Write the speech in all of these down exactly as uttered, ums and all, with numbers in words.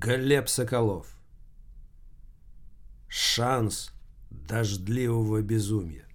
Глеб Соколов. Шанс дождливого безумия.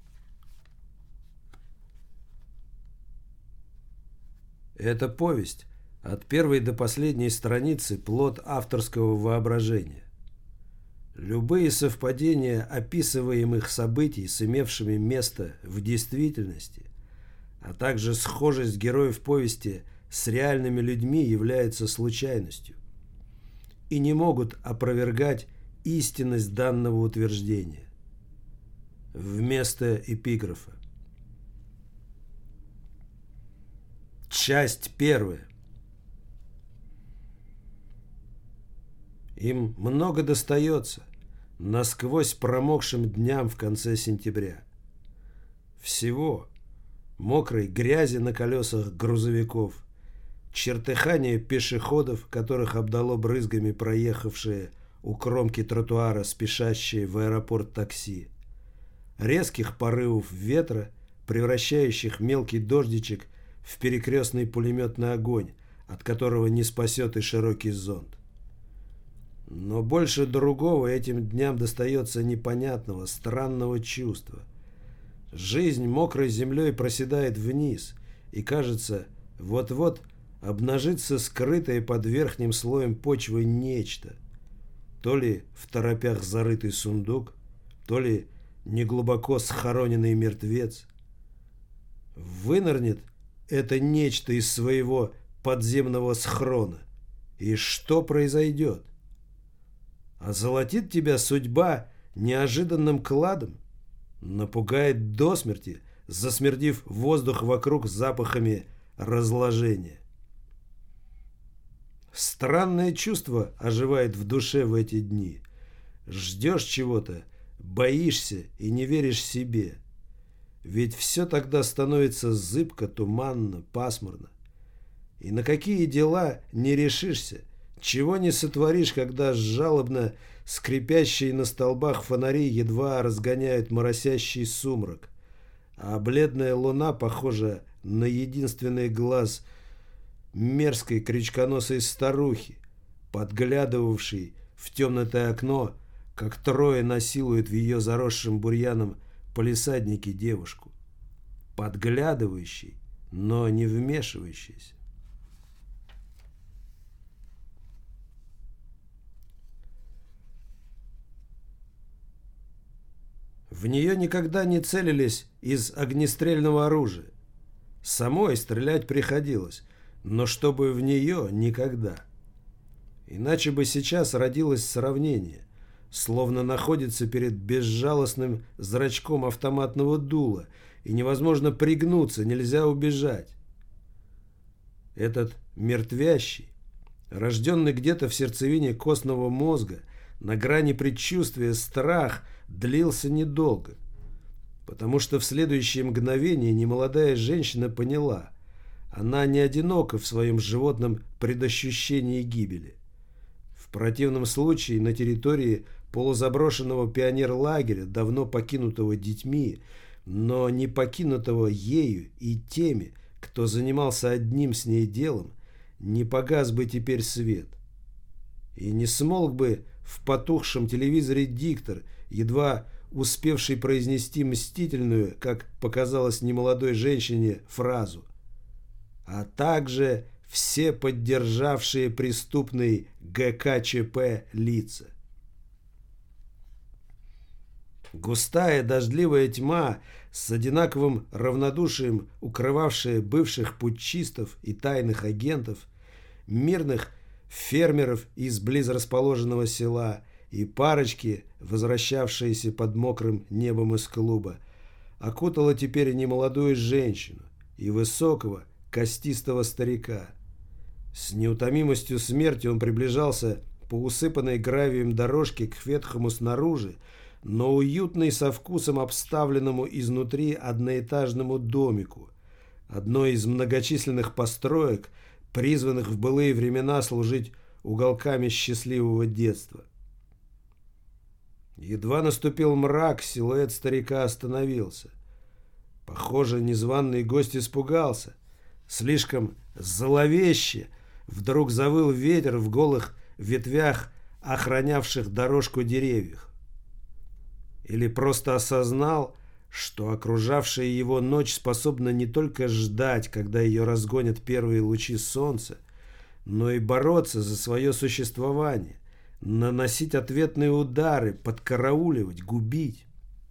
Эта повесть от первой до последней страницы плод авторского воображения. Любые совпадения описываемых событий с имевшими место в действительности, а также схожесть героев повести с реальными людьми являются случайностью и не могут опровергать истинность данного утверждения. Вместо эпиграфа. Часть первая. Им много достается насквозь промокшим дням в конце сентября. Всего мокрой грязи на колесах грузовиков, чертыхание пешеходов, которых обдало брызгами проехавшие у кромки тротуара спешащие в аэропорт такси, резких порывов ветра, превращающих мелкий дождичек в перекрестный пулеметный огонь, от которого не спасет и широкий зонт. Но больше другого этим дням достается непонятного, странного чувства. Жизнь мокрой землей проседает вниз, и, кажется, вот-вот обнажится скрытое под верхним слоем почвы нечто. То ли в торопях зарытый сундук, то ли неглубоко схороненный мертвец. Вынырнет это нечто из своего подземного схрона. И что произойдет? Озолотит тебя судьба неожиданным кладом? Напугает до смерти, засмердив воздух вокруг запахами разложения? Странное чувство оживает в душе в эти дни. Ждешь чего-то, боишься и не веришь себе. Ведь все тогда становится зыбко, туманно, пасмурно. И на какие дела не решишься, чего не сотворишь, когда жалобно скрипящие на столбах фонари едва разгоняют моросящий сумрак, а бледная луна похожа на единственный глаз мерзкой крючконосой старухи, подглядывавшей в темное окно, как трое насилуют в ее заросшем бурьяном палисаднике девушку, подглядывающей, но не вмешивающейся. В нее никогда не целились из огнестрельного оружия. Самой стрелять приходилось, но чтобы в нее никогда. Иначе бы сейчас родилось сравнение, словно находится перед безжалостным зрачком автоматного дула, и невозможно пригнуться, нельзя убежать. Этот мертвящий, рожденный где-то в сердцевине костного мозга, на грани предчувствия страх длился недолго, потому что в следующее мгновение немолодая женщина поняла, она не одинока в своем животном предощущении гибели. В противном случае на территории полузаброшенного пионерлагеря, давно покинутого детьми, но не покинутого ею и теми, кто занимался одним с ней делом, не погас бы теперь свет. И не смолк бы в потухшем телевизоре диктор, едва успевший произнести мстительную, как показалось немолодой женщине, фразу, а также все поддержавшие преступный ГКЧП лица. Густая дождливая тьма, с одинаковым равнодушием укрывавшая бывших путчистов и тайных агентов, мирных фермеров из близрасположенного села и парочки, возвращавшиеся под мокрым небом из клуба, окутала теперь немолодую женщину и высокого, костистого старика. С неутомимостью смерти он приближался по усыпанной гравием дорожке к ветхому снаружи, но уютной со вкусом обставленному изнутри одноэтажному домику, одной из многочисленных построек, призванных в былые времена служить уголками счастливого детства. Едва наступил мрак, силуэт старика остановился. Похоже, незваный гость испугался. Слишком зловеще вдруг завыл ветер в голых ветвях охранявших дорожку деревьев. Или просто осознал, что окружавшая его ночь способна не только ждать, когда ее разгонят первые лучи солнца, но и бороться за свое существование, наносить ответные удары, подкарауливать, губить.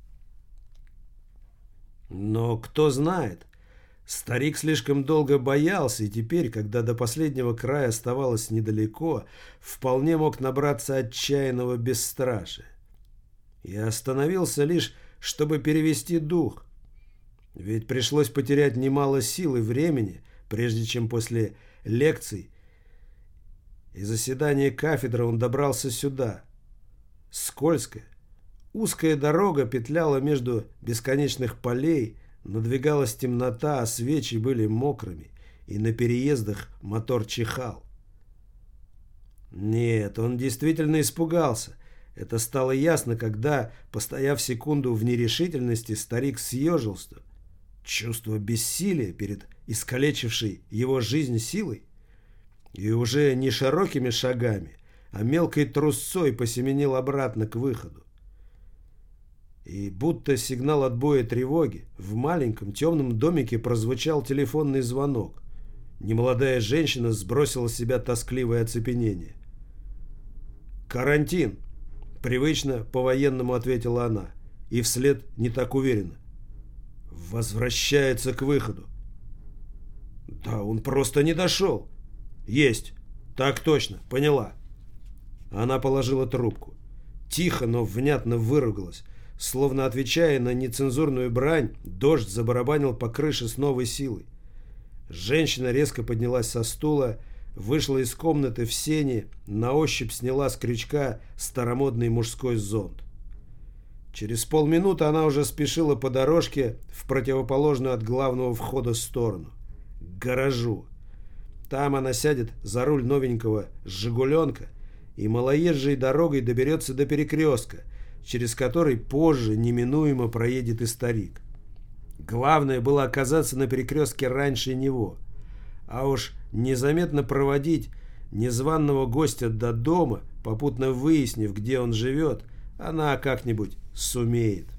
Но кто знает, старик слишком долго боялся, и теперь, когда до последнего края оставалось недалеко, вполне мог набраться отчаянного бесстрашия. И остановился лишь, чтобы перевести дух. Ведь пришлось потерять немало сил и времени, прежде чем после лекций и заседания кафедры он добрался сюда. Скользкая, узкая дорога петляла между бесконечных полей, надвигалась темнота, а свечи были мокрыми, и на переездах мотор чихал. Нет, он действительно испугался. Это стало ясно, когда, постояв секунду в нерешительности, старик съежился. Чувство бессилия перед искалечившей его жизнь силой. И уже не широкими шагами, а мелкой трусцой посеменил обратно к выходу. И будто сигнал отбоя тревоги, в маленьком темном домике прозвучал телефонный звонок. Немолодая женщина сбросила с себя тоскливое оцепенение. «Карантин!» — привычно по-военному ответила она, и вслед не так уверенно. «Возвращается к выходу». «Да он просто не дошел». «Есть. Так точно. Поняла». Она положила трубку. Тихо, но внятно выругалась. Словно отвечая на нецензурную брань, дождь забарабанил по крыше с новой силой. Женщина резко поднялась со стула, вышла из комнаты в сени, на ощупь сняла с крючка старомодный мужской зонт. Через полминуты она уже спешила по дорожке в противоположную от главного входа сторону, к гаражу. Там она сядет за руль новенького «Жигуленка» и малоезжей дорогой доберется до перекрестка, через который позже неминуемо проедет и старик. Главное было оказаться на перекрестке раньше него, а уж незаметно проводить незваного гостя до дома, попутно выяснив, где он живет, она как-нибудь сумеет.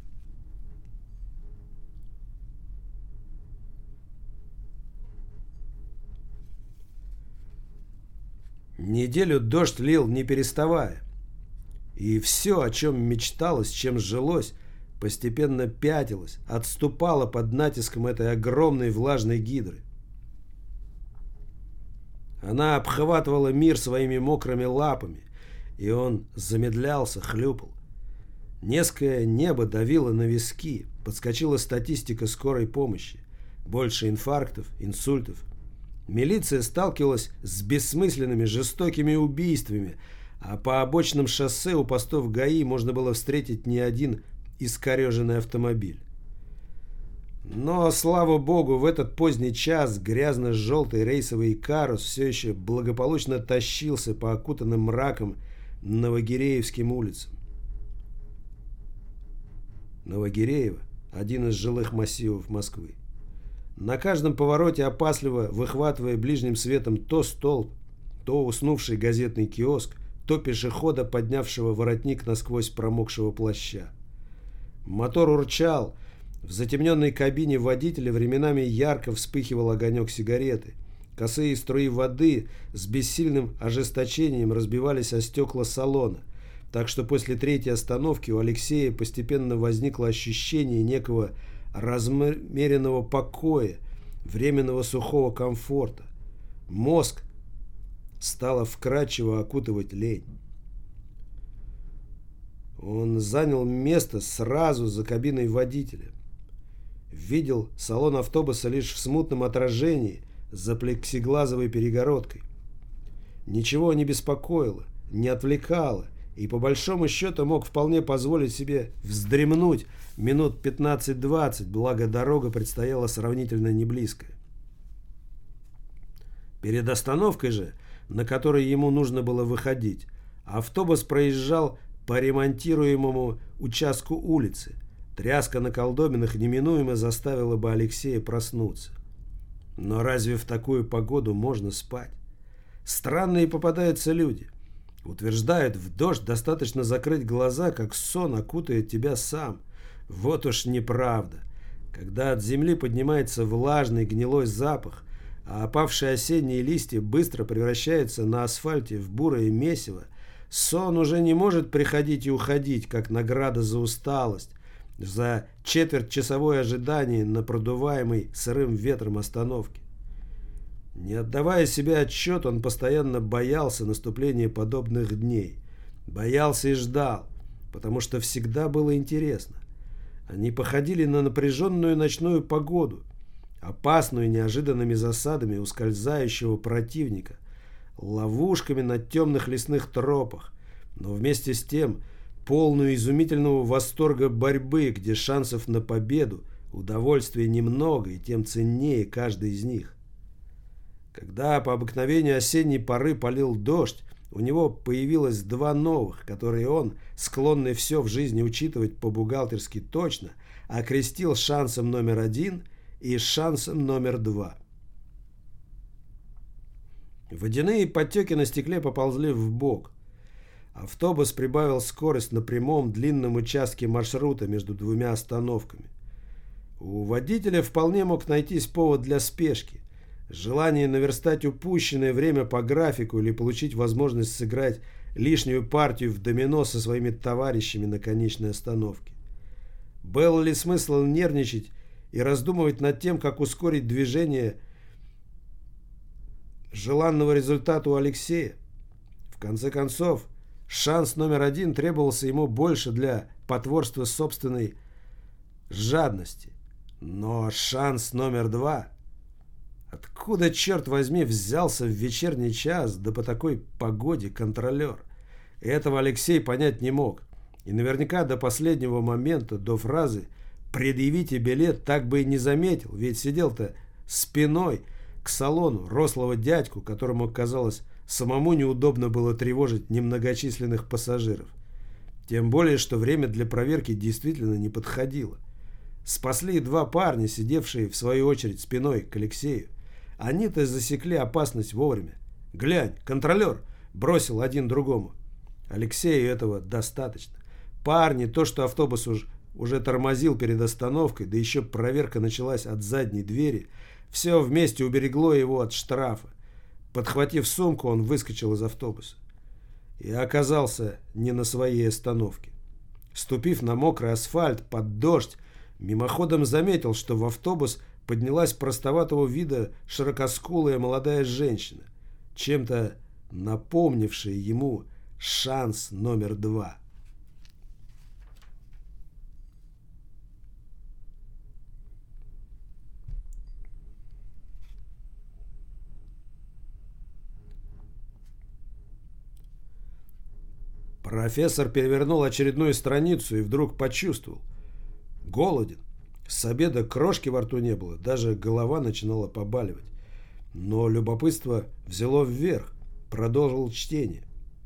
Неделю дождь лил не переставая. И все, о чем мечталось, чем жилось, постепенно пятилось, отступало под натиском этой огромной влажной гидры. Она обхватывала мир своими мокрыми лапами, и он замедлялся, хлюпал. Низкое небо давило на виски, подскочила статистика скорой помощи. Больше инфарктов, инсультов. Милиция сталкивалась с бессмысленными жестокими убийствами, а по обочинам шоссе у постов ГАИ можно было встретить не один искореженный автомобиль. Но, слава богу, в этот поздний час грязно-желтый рейсовый Икарус все еще благополучно тащился по окутанным мраком Новогиреевским улицам. Новогиреево – один из жилых массивов Москвы. На каждом повороте, опасливо выхватывая ближним светом то столб, то уснувший газетный киоск, то пешехода, поднявшего воротник насквозь промокшего плаща. Мотор урчал, в затемненной кабине водителя временами ярко вспыхивал огонек сигареты. Косые струи воды с бессильным ожесточением разбивались о стекла салона, так что после третьей остановки у Алексея постепенно возникло ощущение некого размеренного покоя, временного сухого комфорта. Мозг стало вкрадчиво окутывать лень. Он занял место сразу за кабиной водителя. Видел салон автобуса лишь в смутном отражении за плексиглазовой перегородкой. Ничего не беспокоило, не отвлекало, и по большому счету мог вполне позволить себе вздремнуть минут пятнадцать-двадцать, благо дорога предстояла сравнительно неблизкая. Перед остановкой же, на которой ему нужно было выходить, автобус проезжал по ремонтируемому участку улицы. Тряска на колдобинах неминуемо заставила бы Алексея проснуться. Но разве в такую погоду можно спать? Странные попадаются люди. Утверждают, в дождь достаточно закрыть глаза, как сон окутает тебя сам. Вот уж неправда. Когда от земли поднимается влажный гнилой запах, а опавшие осенние листья быстро превращаются на асфальте в бурое месиво, сон уже не может приходить и уходить, как награда за усталость, за четвертьчасовое ожидание на продуваемой сырым ветром остановке. Не отдавая себе отчет, он постоянно боялся наступления подобных дней. Боялся и ждал, потому что всегда было интересно. Они походили на напряженную ночную погоду, опасную неожиданными засадами ускользающего противника, ловушками на темных лесных тропах, но вместе с тем полную изумительного восторга борьбы, где шансов на победу, удовольствия немного и тем ценнее каждый из них. Когда по обыкновению осенней поры полил дождь, у него появилось два новых, которые он, склонный все в жизни учитывать по-бухгалтерски точно, окрестил шансом номер один и шансом номер два. Водяные подтеки на стекле поползли вбок. Автобус прибавил скорость на прямом длинном участке маршрута между двумя остановками. У водителя вполне мог найтись повод для спешки. Желание наверстать упущенное время по графику или получить возможность сыграть лишнюю партию в домино со своими товарищами на конечной остановке. Был ли смысл нервничать и раздумывать над тем, как ускорить движение желанного результата у Алексея? В конце концов, шанс номер один требовался ему больше для потворства собственной жадности. Но шанс номер два... Откуда, черт возьми, взялся в вечерний час, да по такой погоде, контролер? Этого Алексей понять не мог. И наверняка до последнего момента, до фразы «предъявите билет» так бы и не заметил, ведь сидел-то спиной к салону рослого дядьку, которому, казалось, самому неудобно было тревожить немногочисленных пассажиров. Тем более, что время для проверки действительно не подходило. Спасли два парня, сидевшие в свою очередь спиной к Алексею. Они-то засекли опасность вовремя. «Глянь, контролер!» – бросил один другому. Алексею этого достаточно. Парни, то, что автобус уж, уже тормозил перед остановкой, да еще проверка началась от задней двери, все вместе уберегло его от штрафа. Подхватив сумку, он выскочил из автобуса. И оказался не на своей остановке. Ступив на мокрый асфальт под дождь, мимоходом заметил, что в автобус поднялась простоватого вида широкоскулая молодая женщина, чем-то напомнившая ему шанс номер два. Профессор перевернул очередную страницу и вдруг почувствовал. Голоден. С обеда крошки во рту не было, даже голова начинала побаливать. Но любопытство взяло вверх, продолжил чтение.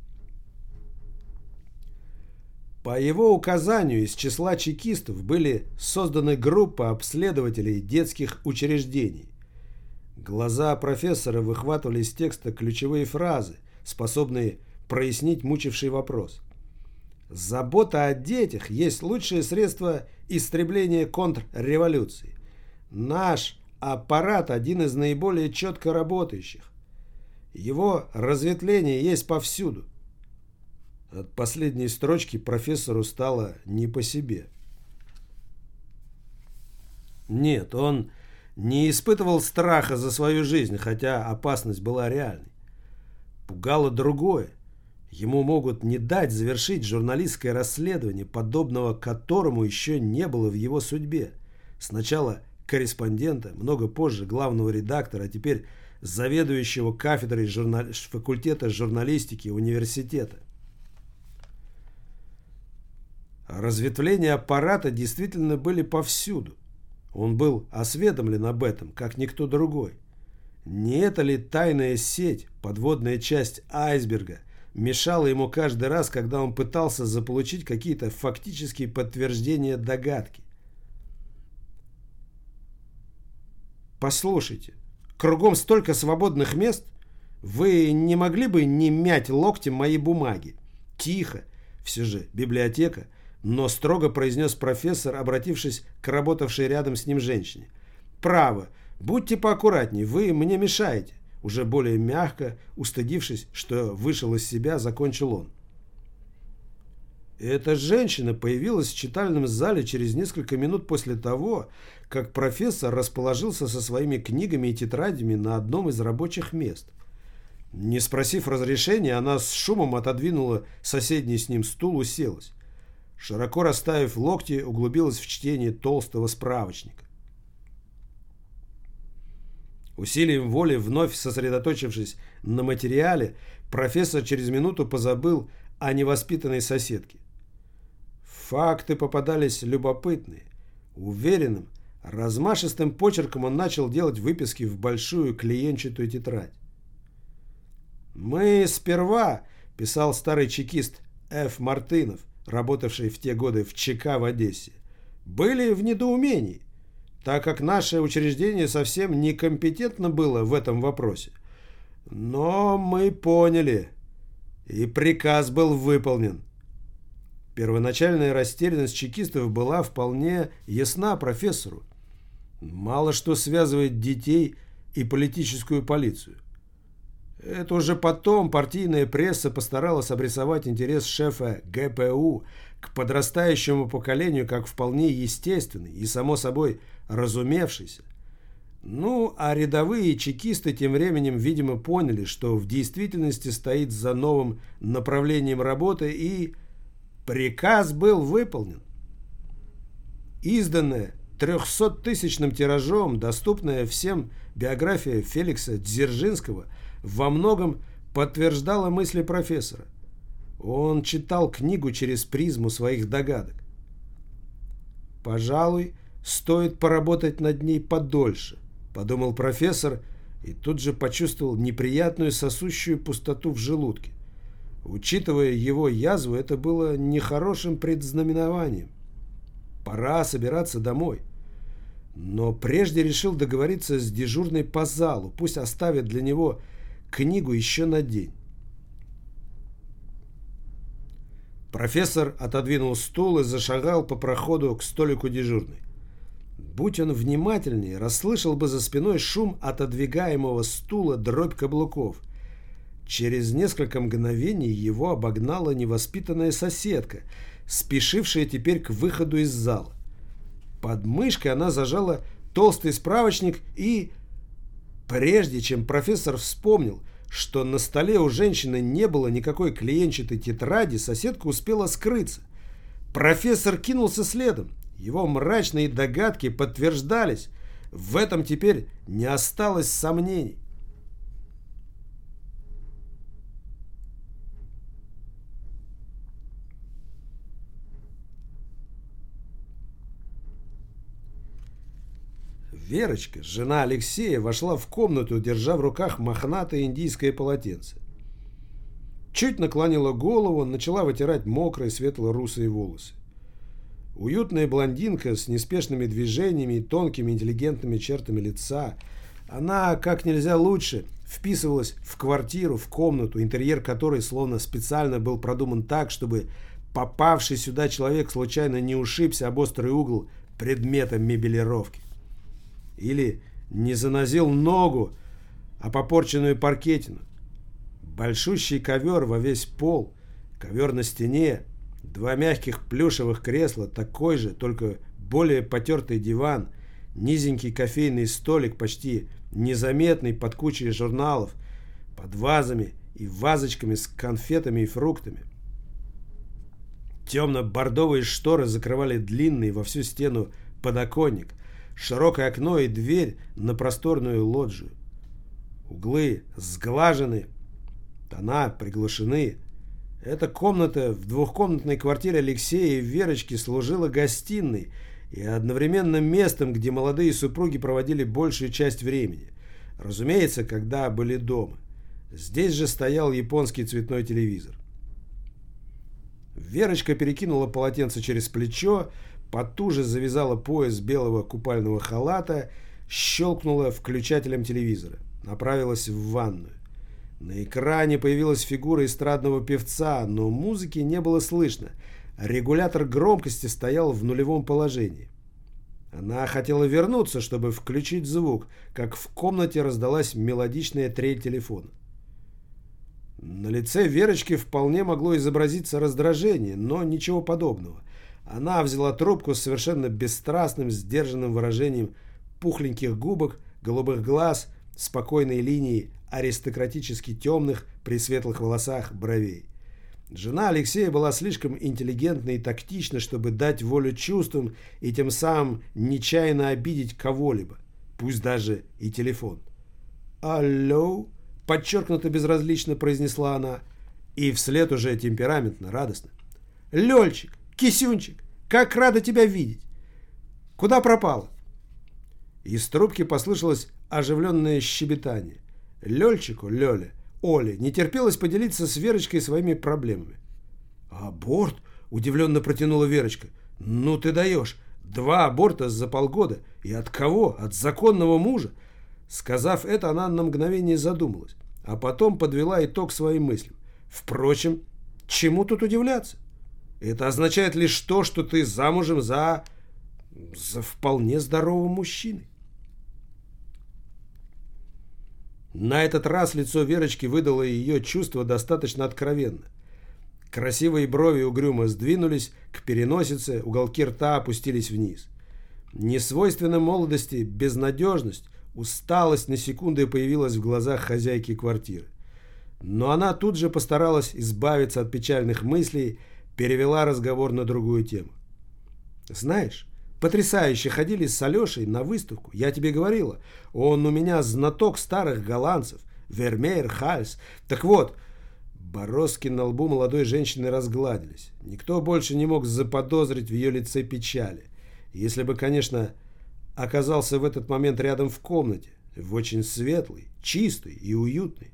По его указанию из числа чекистов были созданы группа обследователей детских учреждений. Глаза профессора выхватывали из текста ключевые фразы, способные прояснить мучивший вопрос. Забота о детях есть лучшее средство истребления контрреволюции. Наш аппарат один из наиболее четко работающих. Его разветвление есть повсюду. От последней строчки профессору стало не по себе. Нет, он не испытывал страха за свою жизнь, хотя опасность была реальной. Пугало другое. Ему могут не дать завершить журналистское расследование, подобного которому еще не было в его судьбе. Сначала корреспондента, много позже главного редактора, а теперь заведующего кафедрой журнал... факультета журналистики университета. Разветвления аппарата действительно были повсюду. Он был осведомлен об этом, как никто другой. Не это ли тайная сеть, подводная часть айсберга, мешала ему каждый раз, когда он пытался заполучить какие-то фактические подтверждения догадки? «Послушайте, кругом столько свободных мест. Вы не могли бы не мять локтем мои бумаги? Тихо, все же библиотека, но строго произнес профессор, обратившись к работавшей рядом с ним женщине. Право, будьте поаккуратней, вы мне мешаете. Уже более мягко, устыдившись, что вышел из себя, закончил он. Эта женщина появилась в читальном зале через несколько минут после того, как профессор расположился со своими книгами и тетрадями на одном из рабочих мест. Не спросив разрешения, она с шумом отодвинула соседний с ним стул, уселась. Широко расставив локти, углубилась в чтение толстого справочника. Усилием воли, вновь сосредоточившись на материале, профессор через минуту позабыл о невоспитанной соседке. Факты попадались любопытные. Уверенным, размашистым почерком он начал делать выписки в большую клеенчатую тетрадь. «Мы сперва», — писал старый чекист Ф. Мартынов, работавший в те годы в ЧК в Одессе, «были в недоумении, так как наше учреждение совсем некомпетентно было в этом вопросе. Но мы поняли, и приказ был выполнен». Первоначальная растерянность чекистов была вполне ясна профессору. Мало что связывает детей и политическую полицию. Это уже потом партийная пресса постаралась обрисовать интерес шефа Г П У к подрастающему поколению как вполне естественный и, само собой, разумевшийся. Ну, а рядовые чекисты тем временем, видимо, поняли, что в действительности стоит за новым направлением работы, и приказ был выполнен. Изданная трехсоттысячным тиражом, доступная всем биография Феликса Дзержинского во многом подтверждала мысли профессора. Он читал книгу через призму своих догадок. «Пожалуй, стоит поработать над ней подольше», — подумал профессор и тут же почувствовал неприятную сосущую пустоту в желудке. Учитывая его язву, это было нехорошим предзнаменованием. Пора собираться домой. Но прежде решил договориться с дежурной по залу, пусть оставит для него книгу еще на день. Профессор отодвинул стул и зашагал по проходу к столику дежурной. Будь он внимательнее, расслышал бы за спиной шум отодвигаемого стула, дробь каблуков. Через несколько мгновений его обогнала невоспитанная соседка, спешившая теперь к выходу из зала. Под мышкой она зажала толстый справочник и... Прежде чем профессор вспомнил, что на столе у женщины не было никакой клеенчатой тетради, соседка успела скрыться. Профессор кинулся следом. Его мрачные догадки подтверждались. В этом теперь не осталось сомнений. Верочка, жена Алексея, вошла в комнату, держа в руках мохнатое индийское полотенце. Чуть наклонила голову, начала вытирать мокрые светло-русые волосы. Уютная блондинка с неспешными движениями и тонкими интеллигентными чертами лица. Она как нельзя лучше вписывалась в квартиру, в комнату, интерьер которой словно специально был продуман так, чтобы попавший сюда человек случайно не ушибся об острый угол предмета мебелировки. Или не занозил ногу, а попорченную паркетину. Большущий ковер во весь пол, ковер на стене, два мягких плюшевых кресла, такой же, только более потертый диван, низенький кофейный столик, почти незаметный под кучей журналов, под вазами и вазочками с конфетами и фруктами. Темно-бордовые шторы закрывали длинный во всю стену подоконник, широкое окно и дверь на просторную лоджию. Углы сглажены, тона приглушены. Эта комната в двухкомнатной квартире Алексея и Верочки служила гостиной и одновременно местом, где молодые супруги проводили большую часть времени. Разумеется, когда были дома. Здесь же стоял японский цветной телевизор. Верочка перекинула полотенце через плечо, потуже завязала пояс белого купального халата, щелкнула включателем телевизора. Направилась в ванную. На экране появилась фигура эстрадного певца, но музыки не было слышно. Регулятор громкости стоял в нулевом положении. Она хотела вернуться, чтобы включить звук, как в комнате раздалась мелодичная трель телефона. На лице Верочки вполне могло изобразиться раздражение, но ничего подобного. Она взяла трубку с совершенно бесстрастным, сдержанным выражением пухленьких губок, голубых глаз, спокойной линии аристократически темных при светлых волосах бровей. Жена Алексея была слишком интеллигентна и тактична, чтобы дать волю чувствам и тем самым нечаянно обидеть кого-либо, пусть даже и телефон. «Алло?» — подчеркнуто безразлично произнесла она, и вслед уже темпераментно, радостно. «Лёльчик, кисюнчик, как рада тебя видеть! Куда пропала?» Из трубки послышалось оживленное щебетание. Лёльчику, Лёле, Оле не терпелось поделиться с Верочкой своими проблемами. «Аборт?» — удивленно протянула Верочка. «Ну ты даешь! Два аборта за полгода! И от кого? От законного мужа?» Сказав это, она на мгновение задумалась, а потом подвела итог своим мыслям. «Впрочем, чему тут удивляться? Это означает лишь то, что ты замужем за... за вполне здоровым мужчиной». На этот раз лицо Верочки выдало ее чувство достаточно откровенно. Красивые брови угрюмо сдвинулись к переносице, уголки рта опустились вниз. Несвойственна молодости безнадежность, усталость на секунду появилась в глазах хозяйки квартиры. Но она тут же постаралась избавиться от печальных мыслей, перевела разговор на другую тему. «Знаешь, потрясающе ходили с Алешей на выставку. Я тебе говорила, он у меня знаток старых голландцев. Вермеер, Хальс. Так вот...» Бороздки на лбу молодой женщины разгладились. Никто больше не мог заподозрить в ее лице печали. Если бы, конечно, оказался в этот момент рядом в комнате, в очень светлой, чистой и уютной.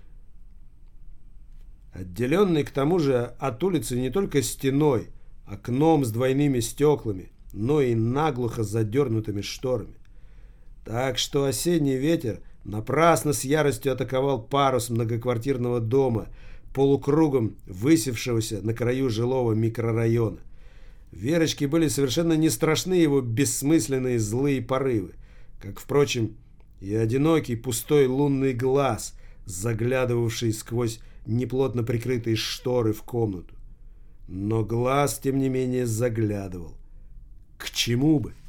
Отделенный к тому же от улицы не только стеной, окном с двойными стеклами, но и наглухо задернутыми шторами. Так что осенний ветер напрасно с яростью атаковал парус многоквартирного дома, полукругом высевшегося на краю жилого микрорайона. Верочке были совершенно не страшны его бессмысленные злые порывы, как, впрочем, и одинокий пустой лунный глаз, заглядывавший сквозь неплотно прикрытые шторы в комнату. Но глаз, тем не менее, заглядывал. К чему бы?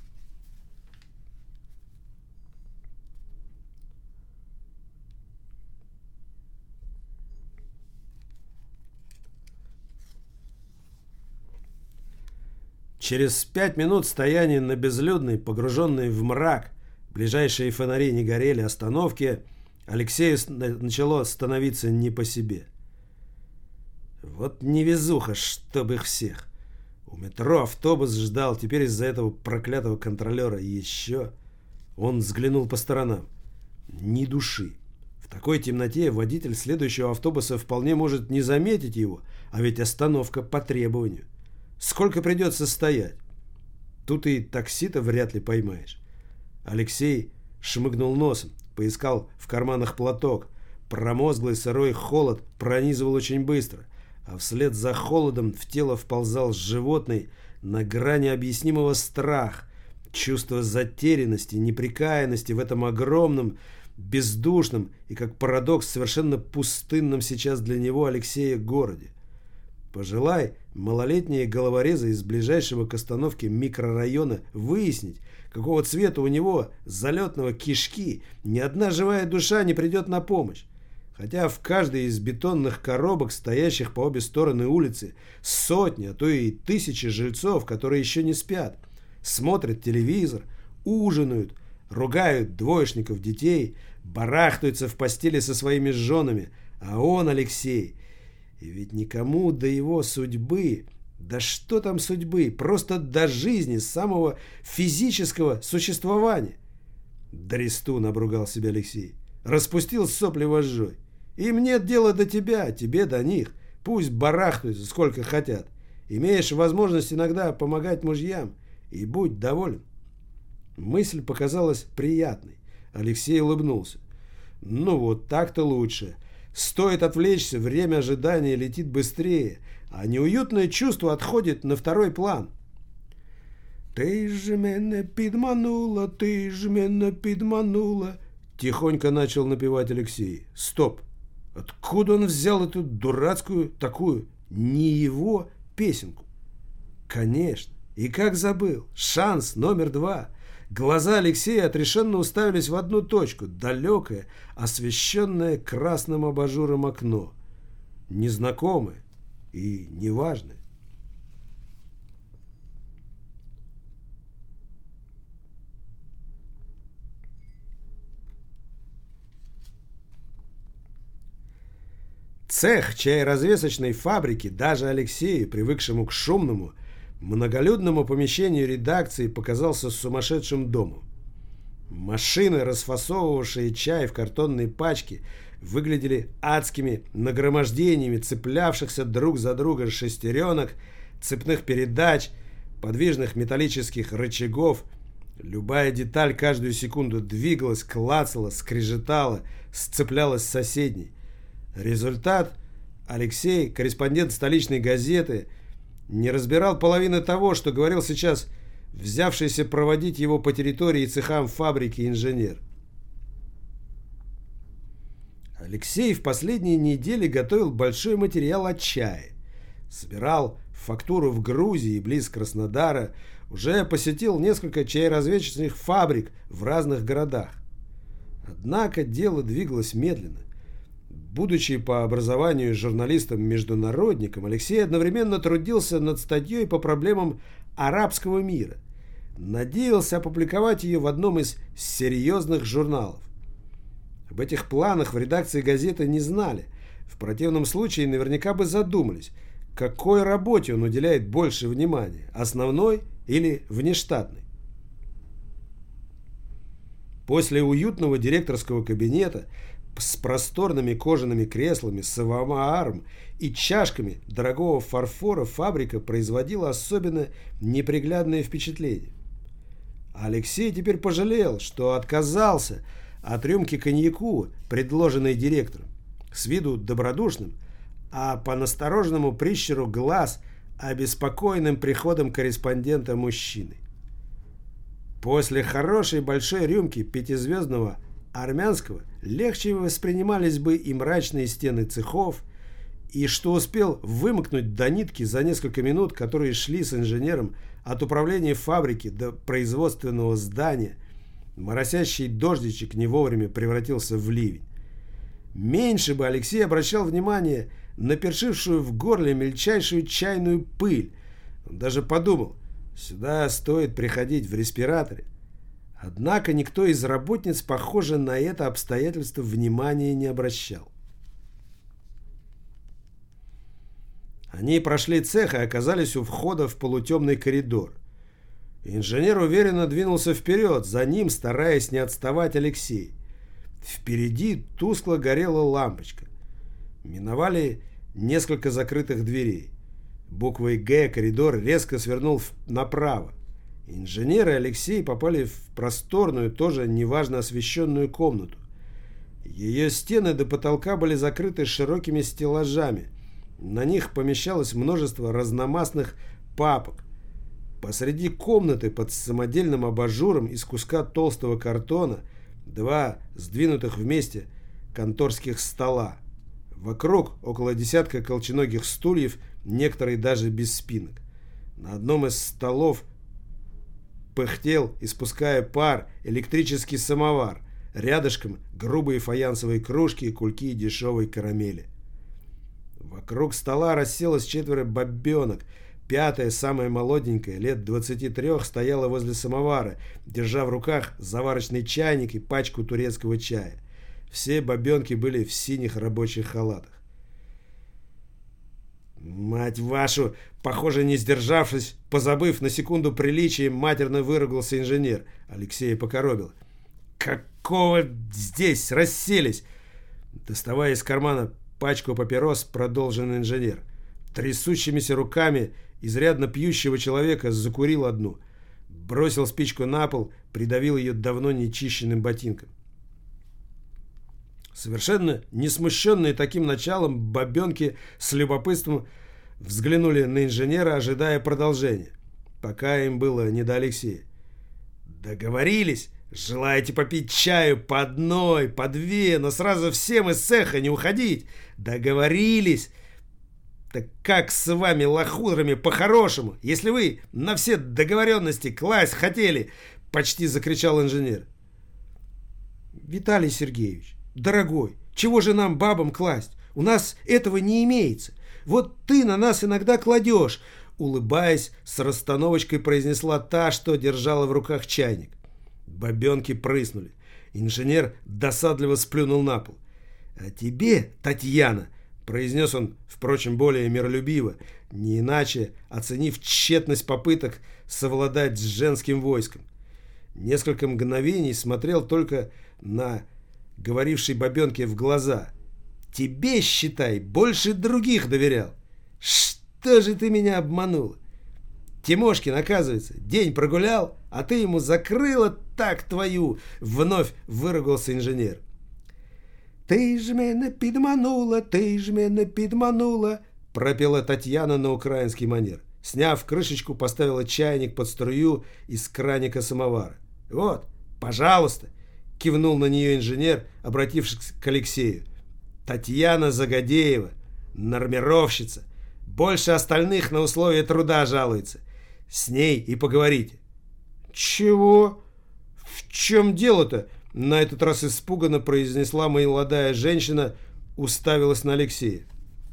Через пять минут стояния на безлюдной, погруженной в мрак, ближайшие фонари не горели, остановке, Алексею начало становиться не по себе. Вот невезуха, чтоб их всех. У метро автобус ждал, теперь из-за этого проклятого контролера еще. Он взглянул по сторонам. Ни души. В такой темноте водитель следующего автобуса вполне может не заметить его, а ведь остановка по требованию. Сколько придется стоять? Тут и такси-то вряд ли поймаешь. Алексей шмыгнул носом, поискал в карманах платок. Промозглый сырой холод пронизывал очень быстро, а вслед за холодом в тело вползал животный, на грани объяснимого страх, чувство затерянности, неприкаянности в этом огромном, бездушном и, как парадокс, совершенно пустынном сейчас для него, Алексея, городе. Пожелай малолетние головорезы из ближайшего к остановке микрорайона выяснить, какого цвета у него залетного кишки, ни одна живая душа не придет на помощь. Хотя в каждой из бетонных коробок, стоящих по обе стороны улицы, сотни, а то и тысячи жильцов, которые еще не спят, смотрят телевизор, ужинают, ругают двоечников детей, барахтаются в постели со своими женами, а он, Алексей... И ведь никому до его судьбы, да что там судьбы, просто до жизни, самого физического существования. Дрестун, обругал себя Алексей, распустил сопли вожжой. Им нет дела до тебя, тебе до них. Пусть барахтаются сколько хотят. Имеешь возможность иногда помогать мужьям, и будь доволен. Мысль показалась приятной. Алексей улыбнулся. Ну вот так-то лучше. Стоит отвлечься, время ожидания летит быстрее, а неуютное чувство отходит на второй план. «Ты же меня підманула, ты же меня підманула», — тихонько начал напевать Алексей. Стоп! Откуда он взял эту дурацкую, такую, не его песенку? Конечно, и как забыл. Шанс номер два. Глаза Алексея отрешенно уставились в одну точку, далекое, освещенное красным абажуром окно. Незнакомое и неважное. Цех чаеразвесочной фабрики даже Алексею, привыкшему к шумному, многолюдному помещению редакции, показался сумасшедшим домом. Машины, расфасовывавшие чай в картонные пачки, выглядели адскими нагромождениями цеплявшихся друг за друга шестеренок, цепных передач, подвижных металлических рычагов. Любая деталь каждую секунду двигалась, клацала, скрежетала, сцеплялась с соседней. Результат: Алексей, корреспондент столичной газеты, не разбирал половины того, что говорил сейчас взявшийся проводить его по территории и цехам фабрики инженер. Алексей в последние недели готовил большой материал о чае. Собирал фактуру в Грузии, близ Краснодара, уже посетил несколько чаеразвесочных фабрик в разных городах. Однако дело двигалось медленно. Будучи по образованию журналистом-международником, Алексей одновременно трудился над статьей по проблемам арабского мира. Надеялся опубликовать ее в одном из серьезных журналов. Об этих планах в редакции газеты не знали. В противном случае наверняка бы задумались, какой работе он уделяет больше внимания, основной или внештатной. После уютного директорского кабинета с просторными кожаными креслами, самоваром и чашками дорогого фарфора фабрика производила особенно неприглядное впечатление. Алексей теперь пожалел, что отказался от рюмки коньяку, предложенной директором, с виду добродушным, а по настороженному прищуру глаз обеспокоенным приходом корреспондента мужчины. После хорошей большой рюмки пятизвездного армянского легче воспринимались бы и мрачные стены цехов, и что успел вымокнуть до нитки за несколько минут, которые шли с инженером от управления фабрики до производственного здания. Моросящий дождичек не вовремя превратился в ливень. Меньше бы Алексей обращал внимание на першившую в горле мельчайшую чайную пыль. Он даже подумал, сюда стоит приходить в респираторе. Однако никто из работниц, похоже, на это обстоятельство внимания не обращал. Они прошли цех и оказались у входа в полутемный коридор. Инженер уверенно двинулся вперед, за ним, стараясь не отставать, Алексей. Впереди тускло горела лампочка. Миновали несколько закрытых дверей. Буквой «Г» коридор резко свернул направо. Инженер и Алексей попали в просторную, тоже неважно освещенную комнату. Ее стены до потолка были закрыты широкими стеллажами. На них помещалось множество разномастных папок. Посреди комнаты под самодельным абажуром из куска толстого картона два сдвинутых вместе конторских стола. Вокруг около десятка колченогих стульев, некоторые даже без спинок. На одном из столов пыхтел, испуская пар, электрический самовар. Рядышком грубые фаянсовые кружки и кульки дешевой карамели. Вокруг стола расселось четверо бабенок. Пятая, самая молоденькая, лет двадцати трех, стояла возле самовара, держа в руках заварочный чайник и пачку турецкого чая. Все бабенки были в синих рабочих халатах. «Мать вашу!» Похоже, не сдержавшись, позабыв на секунду приличия, матерно выругался инженер. Алексея покоробило. «Какого здесь расселись?» Доставая из кармана пачку папирос, продолжил инженер. Трясущимися руками изрядно пьющего человека закурил одну, бросил спичку на пол, придавил ее давно нечищенным ботинком. Совершенно не смущенные таким началом, бабенки с любопытством взглянули на инженера, ожидая продолжения, пока им было не до Алексея. «Договорились? Желаете попить чаю по одной, по две, но сразу всем из цеха не уходить? Договорились? Так как с вами, лохудрами, по-хорошему, если вы на все договоренности класть хотели?» — почти закричал инженер. «Виталий Сергеевич, дорогой, чего же нам, бабам, класть? У нас этого не имеется. Вот ты на нас иногда кладешь», — улыбаясь, с расстановочкой произнесла та, что держала в руках чайник. Бабенки прыснули. Инженер досадливо сплюнул на пол. «А тебе, Татьяна», — произнес он, впрочем, более миролюбиво, не иначе оценив тщетность попыток совладать с женским войском. Несколько мгновений смотрел только на говорившей бабенке в глаза. «Тебе, считай, больше других доверял. Что же ты меня обманула? Тимошкин, оказывается, день прогулял, а ты ему закрыла так твою!» — вновь выругался инженер. «Ты ж меня підманула, ты ж меня підманула», — пропела Татьяна на украинский манер. Сняв крышечку, поставила чайник под струю из краника самовара. «Вот, пожалуйста», — кивнул на нее инженер, обратившись к Алексею. «Татьяна Загодеева, нормировщица, больше остальных на условия труда жалуется. С ней и поговорите». «Чего? В чем дело-то?» — на этот раз испуганно произнесла молодая женщина, уставилась на Алексея.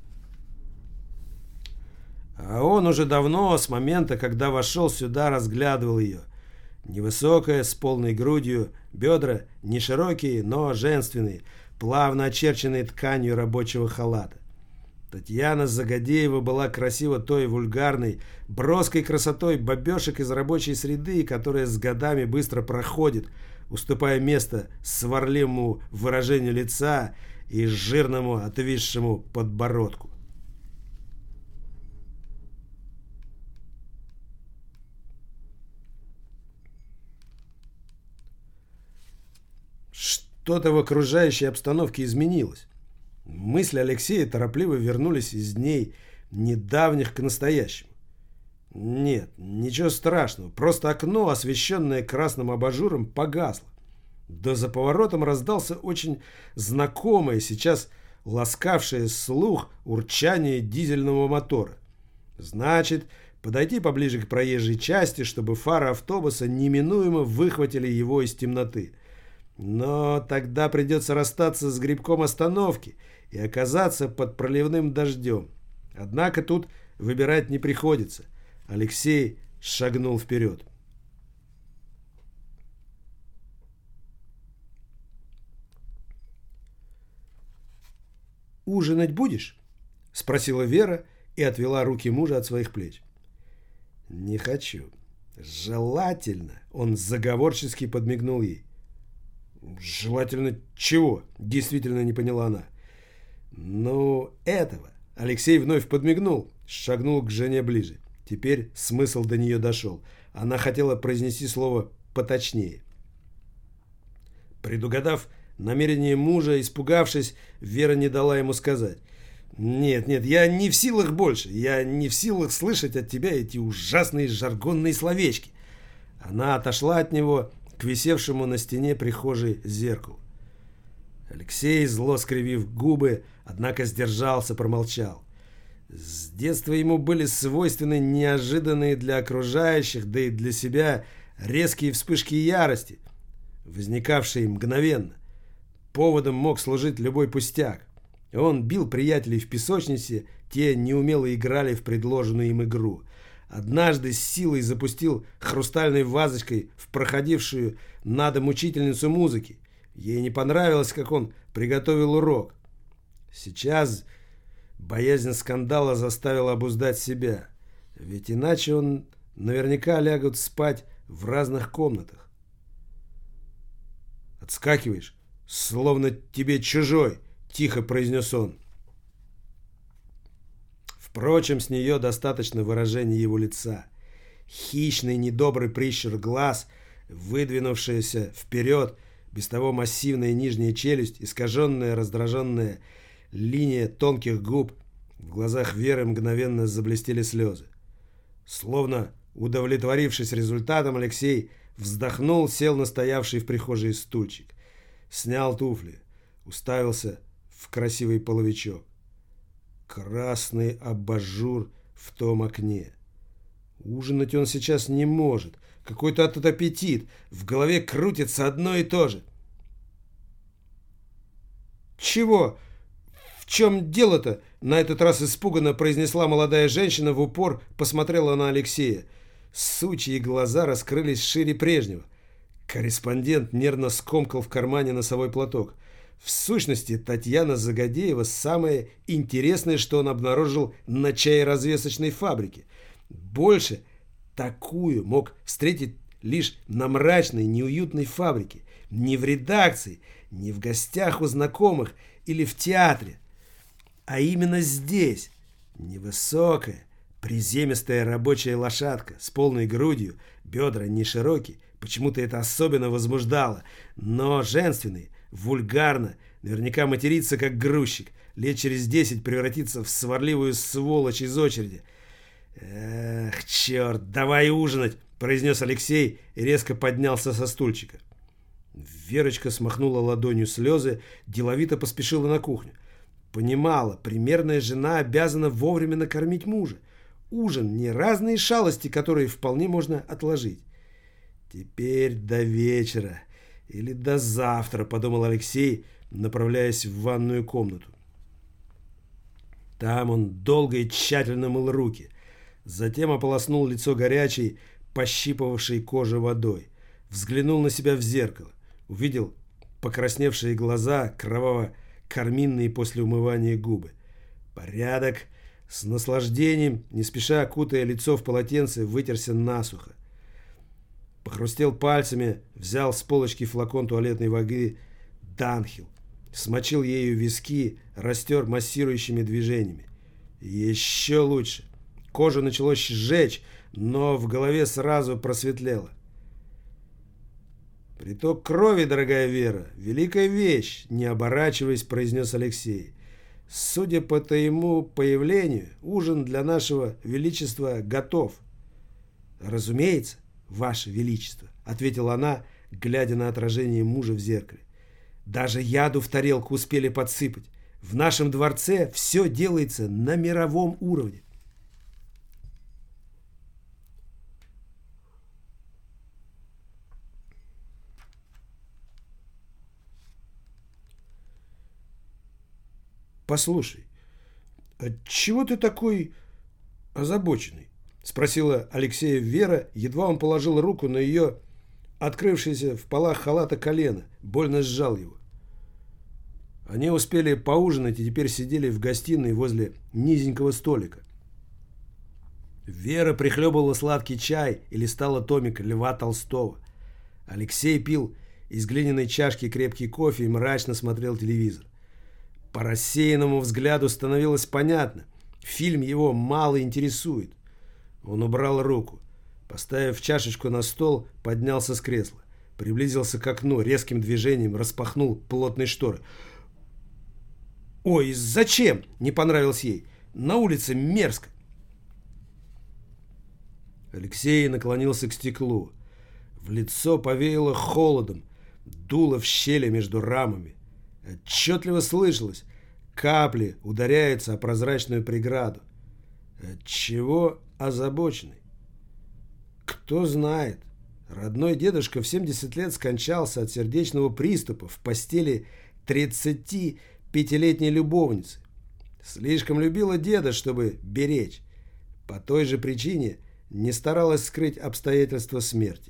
А он уже давно, с момента, когда вошел сюда, разглядывал ее. Невысокая, с полной грудью, бедра не широкие, но женственные, плавно очерченные тканью рабочего халата. Татьяна Загодеева была красива той вульгарной, броской красотой бабешек из рабочей среды, которая с годами быстро проходит, уступая место сварливому выражению лица и жирному отвисшему подбородку. Что-то в окружающей обстановке изменилось. Мысли Алексея торопливо вернулись из дней недавних к настоящему. Нет, ничего страшного, просто окно, освещенное красным абажуром, погасло. Да за поворотом раздался очень знакомое, сейчас ласкавшее слух урчание дизельного мотора. Значит, подойти поближе к проезжей части, чтобы фары автобуса неминуемо выхватили его из темноты. Но тогда придется расстаться с грибком остановки и оказаться под проливным дождем. Однако тут выбирать не приходится. Алексей шагнул вперед. «Ужинать будешь?» — спросила Вера и отвела руки мужа от своих плеч. «Не хочу. Желательно», — он заговорчески подмигнул ей. «Желательно чего?» — действительно не поняла она. «Ну, этого». Алексей вновь подмигнул, шагнул к жене ближе. Теперь смысл до нее дошел. Она хотела произнести слово поточнее. Предугадав намерение мужа, испугавшись, Вера не дала ему сказать. «Нет, нет, я не в силах больше. Я не в силах слышать от тебя эти ужасные жаргонные словечки». Она отошла от него к висевшему на стене прихожей зеркалу. Алексей, зло скривив губы, однако сдержался, промолчал. С детства ему были свойственны неожиданные для окружающих, да и для себя, резкие вспышки ярости, возникавшие мгновенно. Поводом мог служить любой пустяк. Он бил приятелей в песочнице, те неумело играли в предложенную им игру. Однажды с силой запустил хрустальной вазочкой в проходившую на дом учительницу музыки. Ей не понравилось, как он приготовил урок. Сейчас боязнь скандала заставила обуздать себя. Ведь иначе он наверняка лягут спать в разных комнатах. «Отскакиваешь, словно тебе чужой», — тихо произнес он. Впрочем, с нее достаточно выражения его лица. Хищный, недобрый прищур глаз, выдвинувшийся вперед, без того массивная нижняя челюсть, искаженная, раздраженная линия тонких губ. В глазах Веры мгновенно заблестели слезы. Словно удовлетворившись результатом, Алексей вздохнул, сел на стоявший в прихожей стульчик, снял туфли, уставился в красивый половичок. Красный абажур в том окне. Ужинать он сейчас не может. Какой-то этот аппетит. В голове крутится одно и то же. «Чего? В чем дело-то?» На этот раз испуганно произнесла молодая женщина, в упор посмотрела на Алексея. Сучьи глаза раскрылись шире прежнего. Корреспондент нервно скомкал в кармане носовой платок. В сущности, Татьяна Загодеева самое интересное, что он обнаружил на чаеразвесочной фабрике. Больше такую мог встретить лишь на мрачной, неуютной фабрике. Не в редакции, не в гостях у знакомых или в театре. А именно здесь. Невысокая, приземистая рабочая лошадка с полной грудью, бедра не широкие. Почему-то это особенно возбуждало. Но женственный, вульгарно, наверняка матерится как грузчик. Лет через десять превратится в сварливую сволочь из очереди. «Эх, черт, давай ужинать!» – произнес Алексей и резко поднялся со стульчика. Верочка смахнула ладонью слезы, деловито поспешила на кухню. Понимала, примерная жена обязана вовремя накормить мужа. Ужин – не разные шалости, которые вполне можно отложить. «Теперь до вечера или до завтра», – подумал Алексей, направляясь в ванную комнату. Там он долго и тщательно мыл руки. Затем ополоснул лицо горячей, пощипывавшей кожу водой. Взглянул на себя в зеркало. Увидел покрасневшие глаза, кроваво-карминные после умывания губы. Порядок. С наслаждением, не спеша окутая лицо в полотенце, вытерся насухо. Похрустел пальцами, взял с полочки флакон туалетной воды «Данхил». Смочил ею виски, растер массирующими движениями. Еще лучше. Кожу началось жечь, но в голове сразу просветлело. «Приток крови, дорогая Вера, великая вещь», — не оборачиваясь, произнес Алексей. «Судя по твоему появлению, ужин для нашего величества готов». «Разумеется, ваше величество», — ответила она, глядя на отражение мужа в зеркале. «Даже яду в тарелку успели подсыпать. В нашем дворце все делается на мировом уровне». «Послушай, отчего ты такой озабоченный?» — спросила Алексея Вера, едва он положил руку на ее открывшееся в полах халата колено, больно сжал его. Они успели поужинать и теперь сидели в гостиной возле низенького столика. Вера прихлебывала сладкий чай и листала томик Льва Толстого. Алексей пил из глиняной чашки крепкий кофе и мрачно смотрел телевизор. По рассеянному взгляду становилось понятно, фильм его мало интересует. Он убрал руку. Поставив чашечку на стол, поднялся с кресла. Приблизился к окну, резким движением распахнул плотные шторы. «Ой, зачем?» — не понравилось ей. «На улице мерзко». Алексей наклонился к стеклу. В лицо повеяло холодом, дуло в щели между рамами. Отчетливо слышалось, капли ударяются о прозрачную преграду. Отчего озабоченный? Кто знает. Родной дедушка в семьдесят лет скончался от сердечного приступа в постели тридцатипятилетней любовницы. Слишком любила деда, чтобы беречь. По той же причине не старалась скрыть обстоятельства смерти.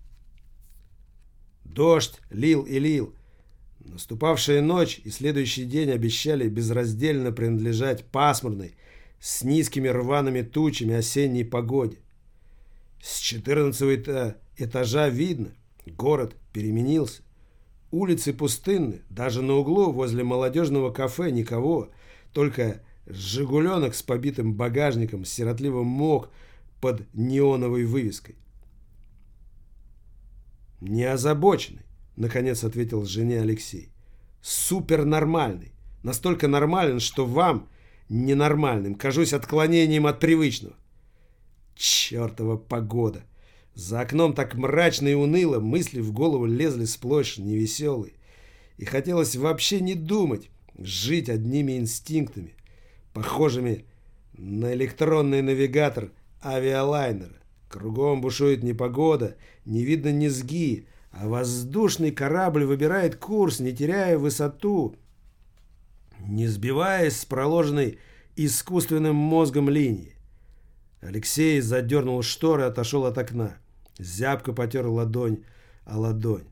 Дождь лил и лил. Наступавшая ночь и следующий день обещали безраздельно принадлежать пасмурной, с низкими рваными тучами осенней погоде. С четырнадцатого этажа видно, город переменился. Улицы пустынны, даже на углу возле молодежного кафе никого, только «Жигуленок» с побитым багажником сиротливо мок под неоновой вывеской. Не озабоченный, — наконец ответил жене Алексей. «Супернормальный. Настолько нормален, что вам, ненормальным, кажусь отклонением от привычного. Чертова погода! За окном так мрачно и уныло, мысли в голову лезли сплошь невеселые. И хотелось вообще не думать, жить одними инстинктами, похожими на электронный навигатор авиалайнера. Кругом бушует непогода, не видно низги, а воздушный корабль выбирает курс, не теряя высоту, не сбиваясь с проложенной искусственным мозгом линии. Алексей задернул шторы и отошел от окна. Зябко потер ладонь о ладонь.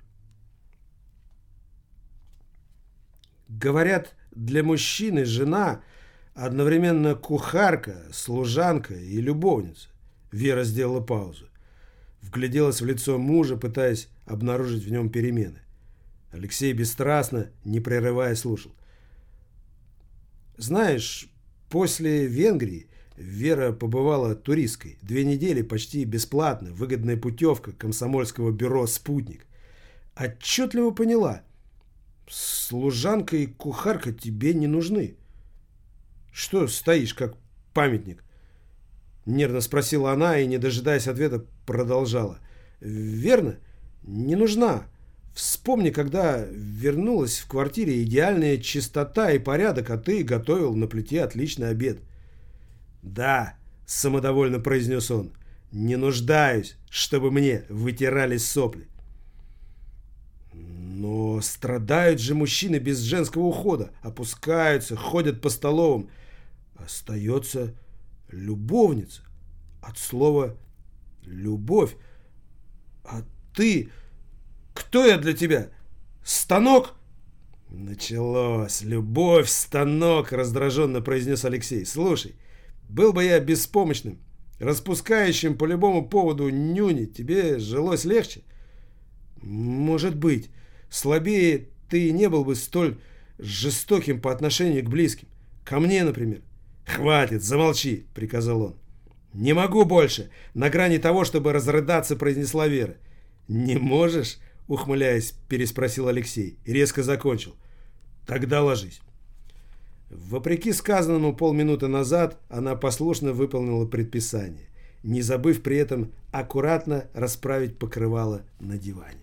Говорят, для мужчины жена одновременно кухарка, служанка и любовница. Вера сделала паузу. Вгляделась в лицо мужа, пытаясь обнаружить в нем перемены. Алексей бесстрастно, не прерывая, слушал. Знаешь, после Венгрии Вера побывала туристкой. Две недели почти бесплатно, выгодная путевка комсомольского бюро «Спутник». Отчетливо поняла. Служанка и кухарка тебе не нужны. Что стоишь, как памятник? Нервно спросила она и, не дожидаясь ответа, продолжала. Верно? Не нужна. Вспомни, когда вернулась в квартире идеальная чистота и порядок, а ты готовил на плите отличный обед. Да, самодовольно произнес он. Не нуждаюсь, чтобы мне вытирались сопли. Но страдают же мужчины без женского ухода. Опускаются, ходят по столовым. Остается любовница. От слова «любовь». А ты... Кто я для тебя? Станок? Началось. Любовь, станок, раздраженно произнес Алексей. Слушай, был бы я беспомощным, распускающим по любому поводу нюни, тебе жилось легче? Может быть. Слабее ты не был бы столь жестоким по отношению к близким. Ко мне, например. Хватит, замолчи, приказал он. Не могу больше. На грани того, чтобы разрыдаться, произнесла Вера. Не можешь? Ухмыляясь, переспросил Алексей и резко закончил. Тогда ложись. Вопреки сказанному полминуты назад, она послушно выполнила предписание, не забыв при этом аккуратно расправить покрывало на диване.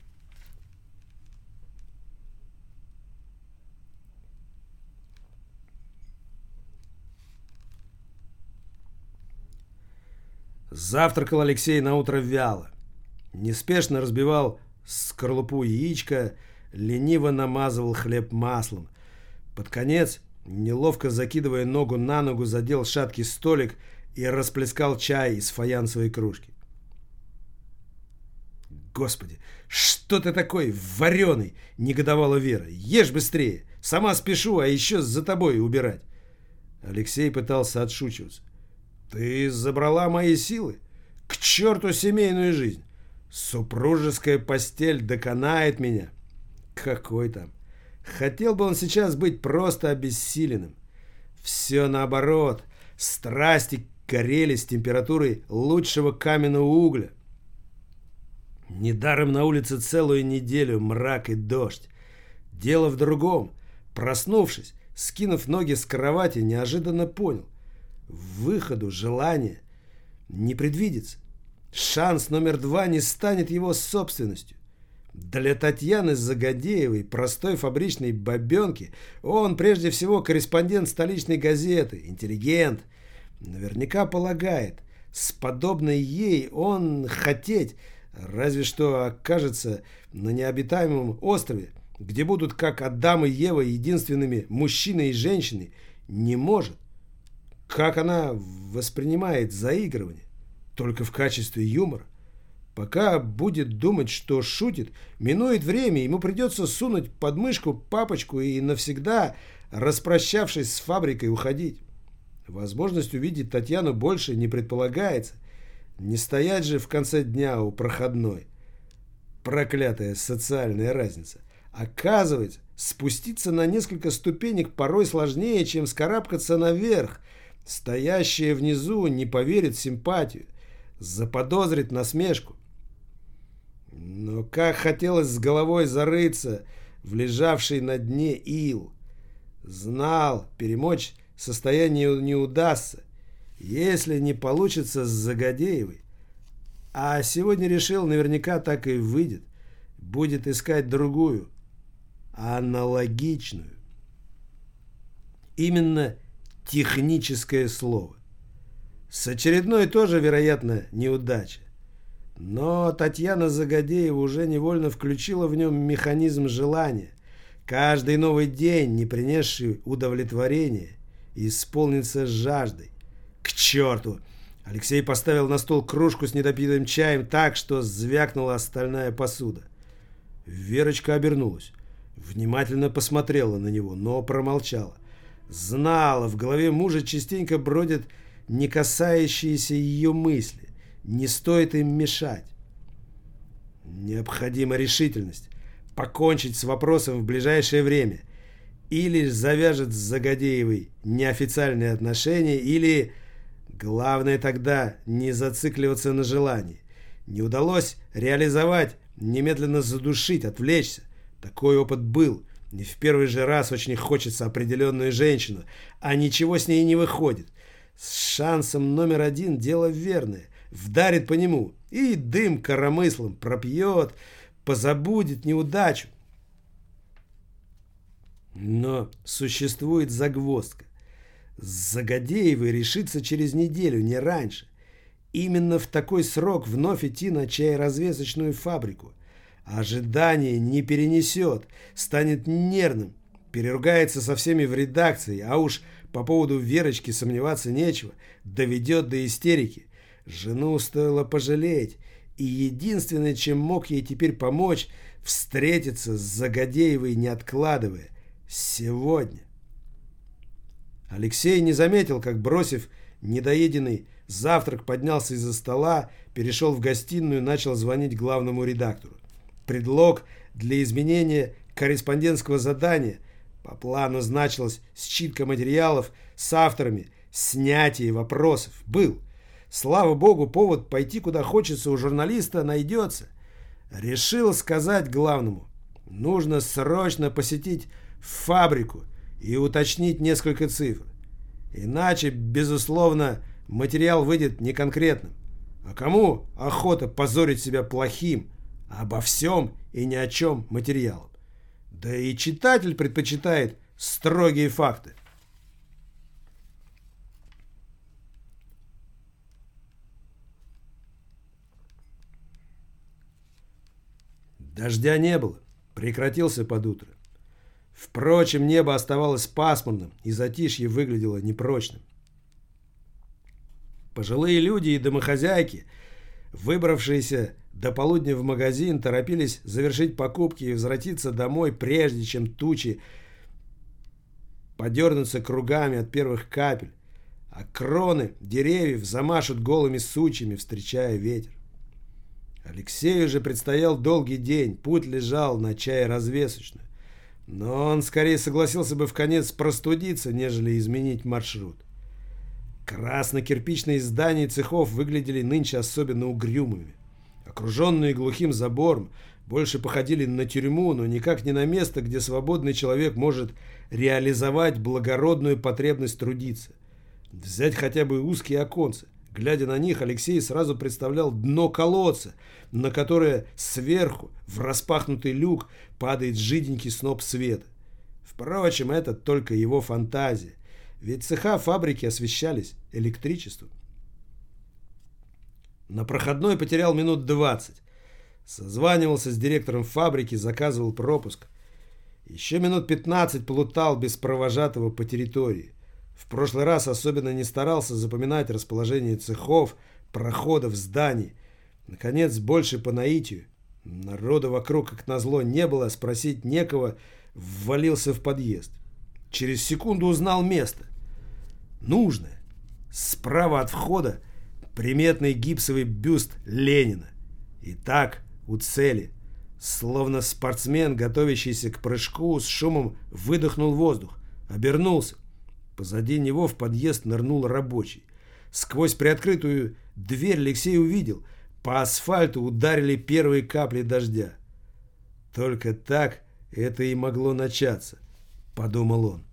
Завтракал Алексей наутро вяло. Неспешно разбивал скорлупу яичка, лениво намазывал хлеб маслом. Под конец, неловко закидывая ногу на ногу, задел шаткий столик и расплескал чай из фаянсовой кружки. «Господи, что ты такой вареный?» — негодовала Вера. «Ешь быстрее! Сама спешу, а еще за тобой убирать!» Алексей пытался отшучиваться. «Ты забрала мои силы? К черту семейную жизнь! Супружеская постель доконает меня!» «Какой там! Хотел бы он сейчас быть просто обессиленным. Все наоборот. Страсти горели с температурой лучшего каменного угля. Недаром на улице целую неделю мрак и дождь. Дело в другом. Проснувшись, скинув ноги с кровати, неожиданно понял. Выходу, желания не предвидится. Шанс номер два не станет его собственностью. Для Татьяны Загодеевой, простой фабричной бабенки, он прежде всего корреспондент столичной газеты, интеллигент. Наверняка полагает, с подобной ей он хотеть, разве что окажется на необитаемом острове, где будут, как Адам и Ева, единственными мужчиной и женщиной, не может. Как она воспринимает заигрывание? Только в качестве юмора. Пока будет думать, что шутит, минует время, ему придется сунуть под мышку папочку и навсегда, распрощавшись с фабрикой, уходить. Возможность увидеть Татьяну больше не предполагается. Не стоять же в конце дня у проходной. Проклятая социальная разница. Оказывается, спуститься на несколько ступенек порой сложнее, чем вскарабкаться наверх. Стоящая внизу не поверит в симпатию, заподозрит насмешку. Но как хотелось с головой зарыться в лежавший на дне ил. Знал, перемочь состояние не удастся, если не получится с Загодеевой. А сегодня решил, наверняка так и выйдет. Будет искать другую, аналогичную. Именно техническое слово. С очередной тоже, вероятно, неудача. Но Татьяна Загодеева уже невольно включила в нем механизм желания. Каждый новый день, не принесший удовлетворения, исполнится жаждой. К черту! Алексей поставил на стол кружку с недопитым чаем так, что звякнула остальная посуда. Верочка обернулась. Внимательно посмотрела на него, но промолчала. Знала, в голове мужа частенько бродят не касающиеся ее мысли. Не стоит им мешать. Необходима решительность. Покончить с вопросом в ближайшее время. Или завяжет с Загодеевой неофициальные отношения, или... Главное тогда не зацикливаться на желании. Не удалось реализовать, немедленно задушить, отвлечься. Такой опыт был. Не в первый же раз очень хочется определенную женщину, а ничего с ней не выходит. С шансом номер один дело верное. Вдарит по нему и дым коромыслом пропьет, позабудет неудачу. Но существует загвоздка. С Загодеевой решится через неделю, не раньше. Именно в такой срок вновь идти на чайразвесочную фабрику. Ожидание не перенесет, станет нервным, переругается со всеми в редакции, а уж по поводу Верочки сомневаться нечего, доведет до истерики. Жену стоило пожалеть, и единственное, чем мог ей теперь помочь, встретиться с Загодеевой, не откладывая. Сегодня. Алексей не заметил, как, бросив недоеденный завтрак, поднялся из-за стола, перешел в гостиную и начал звонить главному редактору. Предлог для изменения корреспондентского задания по плану значилась считка материалов с авторами, снятие вопросов. Был. Слава богу, повод пойти куда хочется у журналиста найдется. Решил сказать главному: нужно срочно посетить фабрику и уточнить несколько цифр. Иначе, безусловно, материал выйдет неконкретным. А кому охота позорить себя плохим, обо всем и ни о чем материалом? Да и читатель предпочитает строгие факты. Дождя не было, прекратился под утро. Впрочем, небо оставалось пасмурным, и затишье выглядело непрочным. Пожилые люди и домохозяйки, выбравшиеся до полудня в магазин, торопились завершить покупки и возвратиться домой, прежде чем тучи подернутся кругами от первых капель, а кроны деревьев замашут голыми сучьями, встречая ветер. Алексею же предстоял долгий день, путь лежал на чай-развесочную. Но он скорее согласился бы вконец простудиться, нежели изменить маршрут. Красно-кирпичные здания цехов выглядели нынче особенно угрюмыми. Окруженные глухим забором, больше походили на тюрьму, но никак не на место, где свободный человек может реализовать благородную потребность трудиться. Взять хотя бы узкие оконцы. Глядя на них, Алексей сразу представлял дно колодца, на которое сверху, в распахнутый люк, падает жиденький сноп света. Впрочем, это только его фантазия, ведь цеха фабрики освещались электричеством. На проходной потерял минут двадцать. Созванивался с директором фабрики, заказывал пропуск. Еще минут пятнадцать плутал без провожатого по территории. В прошлый раз особенно не старался запоминать расположение цехов, проходов, зданий. Наконец, больше по наитию. Народа вокруг, как назло, не было, спросить некого, ввалился в подъезд. Через секунду узнал место. Нужное. Справа от входа приметный гипсовый бюст Ленина. И так у цели. Словно спортсмен, готовящийся к прыжку, с шумом выдохнул воздух. Обернулся. Позади него в подъезд нырнул рабочий. Сквозь приоткрытую дверь Алексей увидел. по асфальту ударили первые капли дождя. Только так это и могло начаться, подумал он.